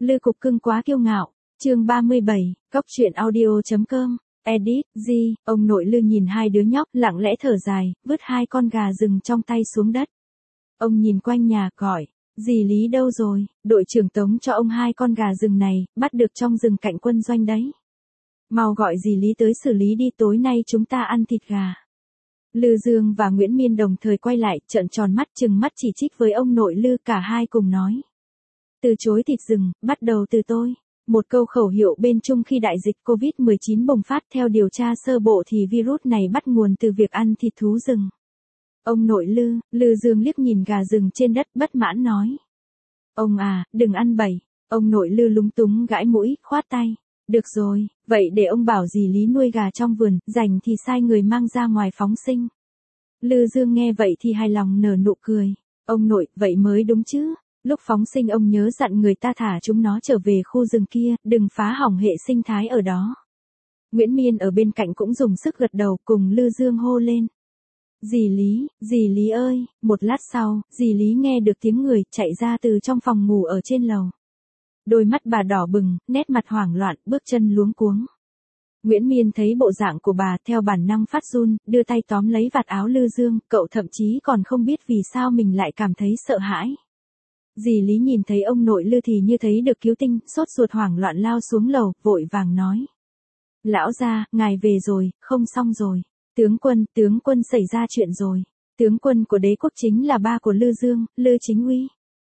Lư Cục Cưng quá kiêu ngạo. Chương 37, Cóc truyện audio.com. Edit, G, ông nội Lư nhìn hai đứa nhóc lặng lẽ thở dài, vứt hai con gà rừng trong tay xuống đất. Ông nhìn quanh nhà, gọi, dì Lý đâu rồi, đội trưởng Tống cho ông hai con gà rừng này, bắt được trong rừng cạnh quân doanh đấy. Mau gọi dì Lý tới xử lý đi, tối nay chúng ta ăn thịt gà. Lư Dương và Nguyễn Miên đồng thời quay lại, trợn tròn mắt trừng mắt chỉ trích với ông nội Lư, cả hai cùng nói. Từ chối thịt rừng, bắt đầu từ tôi. Một câu khẩu hiệu bên Trung khi đại dịch COVID-19 bùng phát. Theo điều tra sơ bộ thì virus này bắt nguồn từ việc ăn thịt thú rừng. Ông nội Lư, Lư Dương liếc nhìn gà rừng trên đất bất mãn nói. Ông à, đừng ăn bậy. Ông nội Lư lúng túng gãi mũi, khoát tay. Được rồi, vậy để ông bảo dì Lý nuôi gà trong vườn, rảnh thì sai người mang ra ngoài phóng sinh. Lư Dương nghe vậy thì hài lòng nở nụ cười. Ông nội, vậy mới đúng chứ. Lúc phóng sinh ông nhớ dặn người ta thả chúng nó trở về khu rừng kia, đừng phá hỏng hệ sinh thái ở đó. Nguyễn Miên ở bên cạnh cũng dùng sức gật đầu, cùng Lư Dương hô lên. Dì Lý ơi, một lát sau, dì Lý nghe được tiếng người chạy ra từ trong phòng ngủ ở trên lầu. Đôi mắt bà đỏ bừng, nét mặt hoảng loạn, bước chân luống cuống. Nguyễn Miên thấy bộ dạng của bà, theo bản năng phát run, đưa tay tóm lấy vạt áo Lư Dương, cậu thậm chí còn không biết vì sao mình lại cảm thấy sợ hãi. Dì Lý nhìn thấy ông nội Lư thì như thấy được cứu tinh, sốt ruột hoảng loạn lao xuống lầu, vội vàng nói. Lão gia, ngài về rồi, không xong rồi. Tướng quân xảy ra chuyện rồi. Tướng quân của đế quốc chính là ba của Lư Dương, Lư Chính Uy.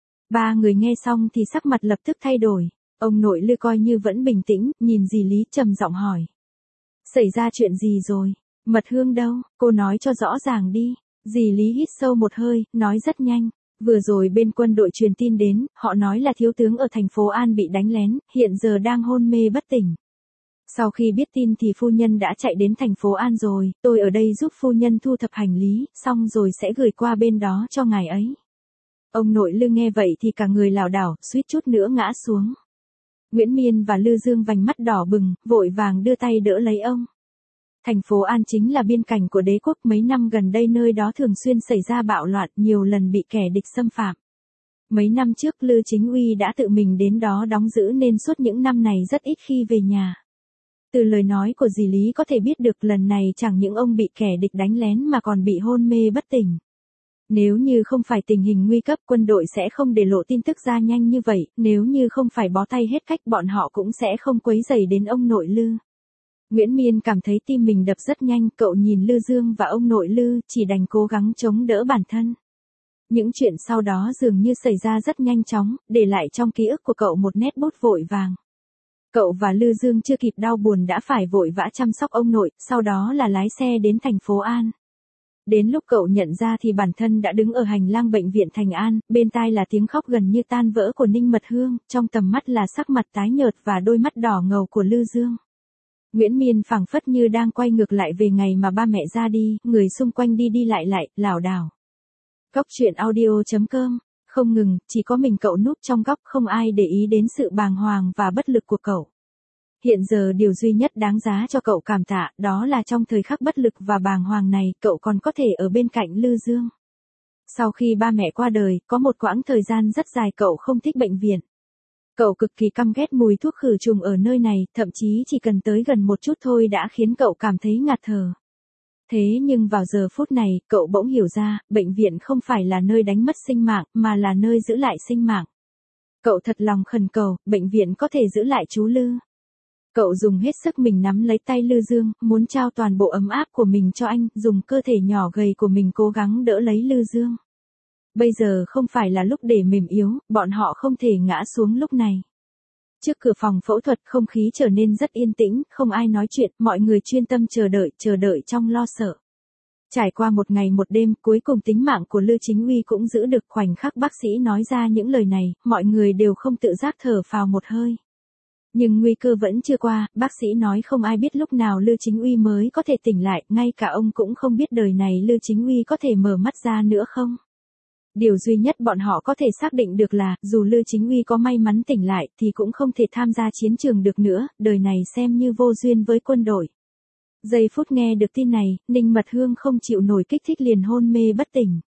Ba người nghe xong thì sắc mặt lập tức thay đổi. Ông nội Lư coi như vẫn bình tĩnh, nhìn dì Lý trầm giọng hỏi. Xảy ra chuyện gì rồi? Mật Hương đâu? Cô nói cho rõ ràng đi. Dì Lý hít sâu một hơi, nói rất nhanh. Vừa rồi bên quân đội truyền tin đến, họ nói là thiếu tướng ở thành phố An bị đánh lén, hiện giờ đang hôn mê bất tỉnh. Sau khi biết tin thì phu nhân đã chạy đến thành phố An rồi, tôi ở đây giúp phu nhân thu thập hành lý, xong rồi sẽ gửi qua bên đó cho ngài ấy. Ông nội Lư nghe vậy thì cả người lảo đảo, suýt chút nữa ngã xuống. Nguyễn Miên và Lư Dương vành mắt đỏ bừng, vội vàng đưa tay đỡ lấy ông. Thành phố An chính là biên cảnh của đế quốc, mấy năm gần đây nơi đó thường xuyên xảy ra bạo loạn, nhiều lần bị kẻ địch xâm phạm. Mấy năm trước Lư Chính Uy đã tự mình đến đó đóng giữ nên suốt những năm này rất ít khi về nhà. Từ lời nói của dì Lý có thể biết được lần này chẳng những ông bị kẻ địch đánh lén mà còn bị hôn mê bất tỉnh. Nếu như không phải tình hình nguy cấp, quân đội sẽ không để lộ tin tức ra nhanh như vậy, nếu như không phải bó tay hết cách bọn họ cũng sẽ không quấy rầy đến ông nội Lư. Nguyễn Miên cảm thấy tim mình đập rất nhanh, cậu nhìn Lư Dương và ông nội Lư, chỉ đành cố gắng chống đỡ bản thân. Những chuyện sau đó dường như xảy ra rất nhanh chóng, để lại trong ký ức của cậu một nét bút vội vàng. Cậu và Lư Dương chưa kịp đau buồn đã phải vội vã chăm sóc ông nội, sau đó là lái xe đến thành phố An. Đến lúc cậu nhận ra thì bản thân đã đứng ở hành lang bệnh viện Thành An, bên tai là tiếng khóc gần như tan vỡ của Ninh Mật Hương, trong tầm mắt là sắc mặt tái nhợt và đôi mắt đỏ ngầu của Lư Dương. Nguyễn Miên phảng phất như đang quay ngược lại về ngày mà ba mẹ ra đi, người xung quanh đi đi lại lại, lảo đảo. Cóc truyện audio.com. Không ngừng, chỉ có mình cậu núp trong góc, không ai để ý đến sự bàng hoàng và bất lực của cậu. Hiện giờ điều duy nhất đáng giá cho cậu cảm tạ, đó là trong thời khắc bất lực và bàng hoàng này, cậu còn có thể ở bên cạnh Lư Dương. Sau khi ba mẹ qua đời, có một quãng thời gian rất dài cậu không thích bệnh viện. Cậu cực kỳ căm ghét mùi thuốc khử trùng ở nơi này, thậm chí chỉ cần tới gần một chút thôi đã khiến cậu cảm thấy ngạt thở. Thế nhưng vào giờ phút này, cậu bỗng hiểu ra, bệnh viện không phải là nơi đánh mất sinh mạng, mà là nơi giữ lại sinh mạng. Cậu thật lòng khẩn cầu, bệnh viện có thể giữ lại chú Lư. Cậu dùng hết sức mình nắm lấy tay Lư Dương, muốn trao toàn bộ ấm áp của mình cho anh, dùng cơ thể nhỏ gầy của mình cố gắng đỡ lấy Lư Dương. Bây giờ không phải là lúc để mềm yếu, bọn họ không thể ngã xuống lúc này. Trước cửa phòng phẫu thuật không khí trở nên rất yên tĩnh, không ai nói chuyện, mọi người chuyên tâm chờ đợi trong lo sợ. Trải qua một ngày một đêm, cuối cùng tính mạng của Lư Chính Uy cũng giữ được. Khoảnh khắc bác sĩ nói ra những lời này, mọi người đều không tự giác thở phào một hơi. Nhưng nguy cơ vẫn chưa qua, bác sĩ nói không ai biết lúc nào Lư Chính Uy mới có thể tỉnh lại, ngay cả ông cũng không biết đời này Lư Chính Uy có thể mở mắt ra nữa không. Điều duy nhất bọn họ có thể xác định được là, dù Lư Chính Uy có may mắn tỉnh lại, thì cũng không thể tham gia chiến trường được nữa, đời này xem như vô duyên với quân đội. Giây phút nghe được tin này, Ninh Mật Hương không chịu nổi kích thích liền hôn mê bất tỉnh.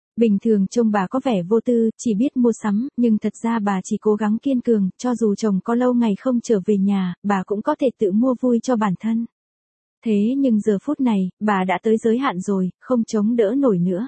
Bình thường trông bà có vẻ vô tư, chỉ biết mua sắm, nhưng thật ra bà chỉ cố gắng kiên cường, cho dù chồng có lâu ngày không trở về nhà, bà cũng có thể tự mua vui cho bản thân. Thế nhưng giờ phút này, bà đã tới giới hạn rồi, không chống đỡ nổi nữa.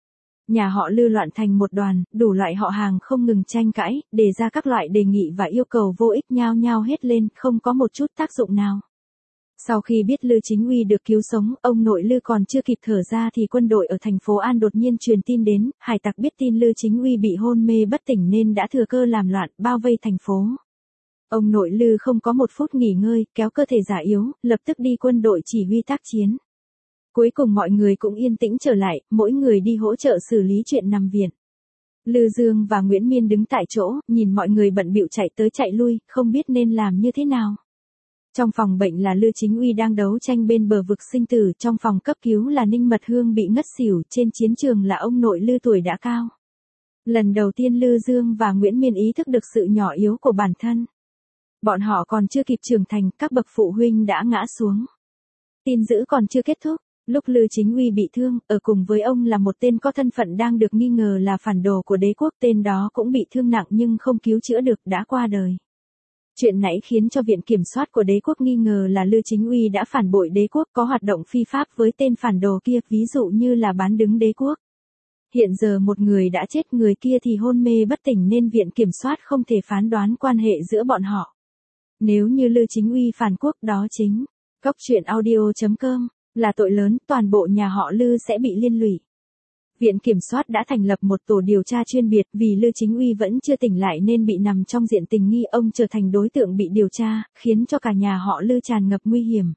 Nhà họ Lư loạn thành một đoàn, đủ loại họ hàng không ngừng tranh cãi, đề ra các loại đề nghị và yêu cầu vô ích nhao nhao hết lên, không có một chút tác dụng nào. Sau khi biết Lư Chính Uy được cứu sống, ông nội Lư còn chưa kịp thở ra thì quân đội ở thành phố An đột nhiên truyền tin đến, hải tặc biết tin Lư Chính Uy bị hôn mê bất tỉnh nên đã thừa cơ làm loạn, bao vây thành phố. Ông nội Lư không có một phút nghỉ ngơi, kéo cơ thể già yếu, lập tức đi quân đội chỉ huy tác chiến. Cuối cùng mọi người cũng yên tĩnh trở lại, mỗi người đi hỗ trợ xử lý chuyện nằm viện. Lư Dương và Nguyễn Miên đứng tại chỗ, nhìn mọi người bận bịu chạy tới chạy lui, không biết nên làm như thế nào. Trong phòng bệnh là Lư Chính Uy đang đấu tranh bên bờ vực sinh tử, trong phòng cấp cứu là Ninh Mật Hương bị ngất xỉu, trên chiến trường là ông nội Lư tuổi đã cao. Lần đầu tiên Lư Dương và Nguyễn Miên ý thức được sự nhỏ yếu của bản thân. Bọn họ còn chưa kịp trưởng thành, các bậc phụ huynh đã ngã xuống. Tin dữ còn chưa kết thúc, lúc Lư Chính Uy bị thương, ở cùng với ông là một tên có thân phận đang được nghi ngờ là phản đồ của đế quốc, tên đó cũng bị thương nặng nhưng không cứu chữa được, đã qua đời. Chuyện nãy khiến cho Viện Kiểm soát của đế quốc nghi ngờ là Lư Chính Uy đã phản bội đế quốc, có hoạt động phi pháp với tên phản đồ kia, ví dụ như là bán đứng đế quốc. Hiện giờ một người đã chết, người kia thì hôn mê bất tỉnh nên Viện Kiểm soát không thể phán đoán quan hệ giữa bọn họ. Nếu như Lư Chính Uy phản quốc, đó chính coctruyện.audio.com là tội lớn, toàn bộ nhà họ Lư sẽ bị liên lụy. Viện Kiểm soát đã thành lập một tổ điều tra chuyên biệt, vì Lư Chính Uy vẫn chưa tỉnh lại nên bị nằm trong diện tình nghi, ông trở thành đối tượng bị điều tra, khiến cho cả nhà họ Lư tràn ngập nguy hiểm.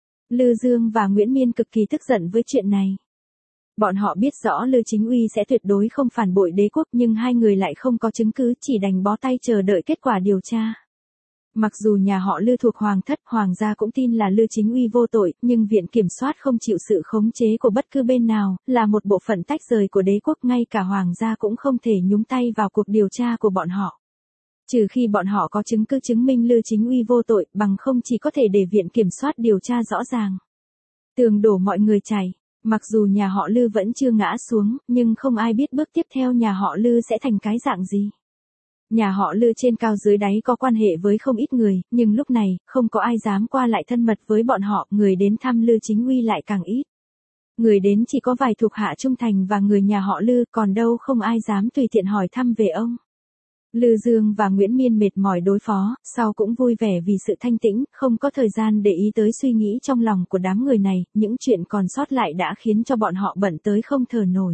Lư Dương và Nguyễn Miên cực kỳ tức giận với chuyện này. Bọn họ biết rõ Lư Chính Uy sẽ tuyệt đối không phản bội đế quốc, nhưng hai người lại không có chứng cứ, chỉ đành bó tay chờ đợi kết quả điều tra. Mặc dù nhà họ Lư thuộc hoàng thất, hoàng gia cũng tin là Lư Chính Uy vô tội, nhưng Viện Kiểm soát không chịu sự khống chế của bất cứ bên nào, là một bộ phận tách rời của đế quốc, ngay cả hoàng gia cũng không thể nhúng tay vào cuộc điều tra của bọn họ. Trừ khi bọn họ có chứng cứ chứng minh Lư Chính Uy vô tội, bằng không chỉ có thể để Viện Kiểm soát điều tra rõ ràng. Tường đổ mọi người chảy. Mặc dù nhà họ Lư vẫn chưa ngã xuống, nhưng không ai biết bước tiếp theo nhà họ Lư sẽ thành cái dạng gì. Nhà họ Lư trên cao dưới đáy có quan hệ với không ít người, nhưng lúc này, không có ai dám qua lại thân mật với bọn họ, người đến thăm Lư Chính Uy lại càng ít. Người đến chỉ có vài thuộc hạ trung thành và người nhà họ Lư, còn đâu không ai dám tùy tiện hỏi thăm về ông. Lư Dương và Nguyễn Miên mệt mỏi đối phó, sau cũng vui vẻ vì sự thanh tĩnh, không có thời gian để ý tới suy nghĩ trong lòng của đám người này, những chuyện còn sót lại đã khiến cho bọn họ bận tới không thở nổi.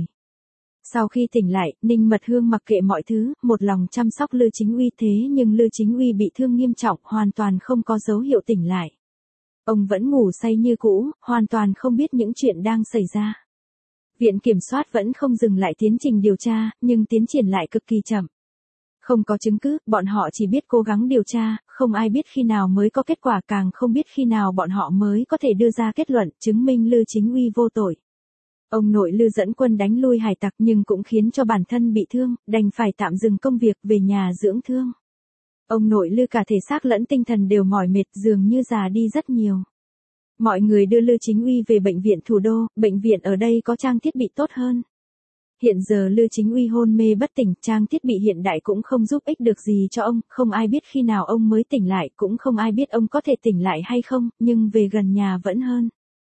Sau khi tỉnh lại, Ninh Mật Hương mặc kệ mọi thứ, một lòng chăm sóc Lư Chính Uy, thế nhưng Lư Chính Uy bị thương nghiêm trọng, hoàn toàn không có dấu hiệu tỉnh lại. Ông vẫn ngủ say như cũ, hoàn toàn không biết những chuyện đang xảy ra. Viện Kiểm soát vẫn không dừng lại tiến trình điều tra, nhưng tiến triển lại cực kỳ chậm. Không có chứng cứ, bọn họ chỉ biết cố gắng điều tra, không ai biết khi nào mới có kết quả, càng không biết khi nào bọn họ mới có thể đưa ra kết luận, chứng minh Lư Chính Uy vô tội. Ông nội Lư dẫn quân đánh lui hải tặc nhưng cũng khiến cho bản thân bị thương, đành phải tạm dừng công việc, về nhà dưỡng thương. Ông nội Lư cả thể xác lẫn tinh thần đều mỏi mệt, dường như già đi rất nhiều. Mọi người đưa Lư Chính Uy về bệnh viện thủ đô, bệnh viện ở đây có trang thiết bị tốt hơn. Hiện giờ Lư Chính Uy hôn mê bất tỉnh, trang thiết bị hiện đại cũng không giúp ích được gì cho ông, không ai biết khi nào ông mới tỉnh lại, cũng không ai biết ông có thể tỉnh lại hay không, nhưng về gần nhà vẫn hơn.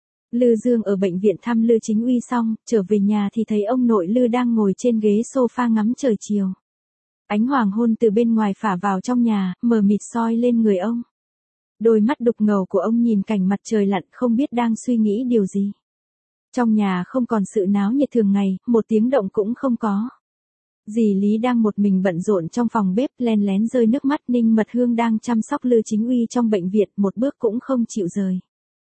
Lư Dương ở bệnh viện thăm Lư Chính Uy xong, trở về nhà thì thấy ông nội Lư đang ngồi trên ghế sofa ngắm trời chiều. Ánh hoàng hôn từ bên ngoài phả vào trong nhà, mờ mịt soi lên người ông. Đôi mắt đục ngầu của ông nhìn cảnh mặt trời lặn, không biết đang suy nghĩ điều gì. Trong nhà không còn sự náo nhiệt thường ngày, một tiếng động cũng không có. Dì Lý đang một mình bận rộn trong phòng bếp, len lén rơi nước mắt. Ninh Mật Hương đang chăm sóc Lư Chính Uy trong bệnh viện, một bước cũng không chịu rời.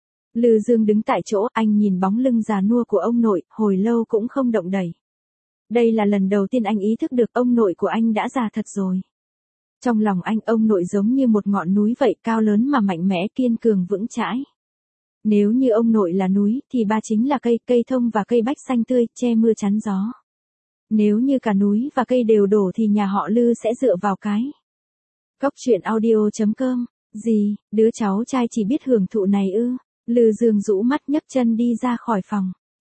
Lư Dương đứng tại chỗ, anh nhìn bóng lưng già nua của ông nội, hồi lâu cũng không động đậy. Đây là lần đầu tiên anh ý thức được ông nội của anh đã già thật rồi. Trong lòng anh, ông nội giống như một ngọn núi vậy, cao lớn mà mạnh mẽ, kiên cường vững chãi. Nếu như ông nội là núi, thì ba chính là cây, cây thông và cây bách xanh tươi, che mưa chắn gió. Nếu như cả núi và cây đều đổ thì nhà họ Lư sẽ dựa vào cái. Coctruyện.audio.com, gì, đứa cháu trai chỉ biết hưởng thụ này ư? Lư Dương rũ mắt nhấc chân đi ra khỏi phòng.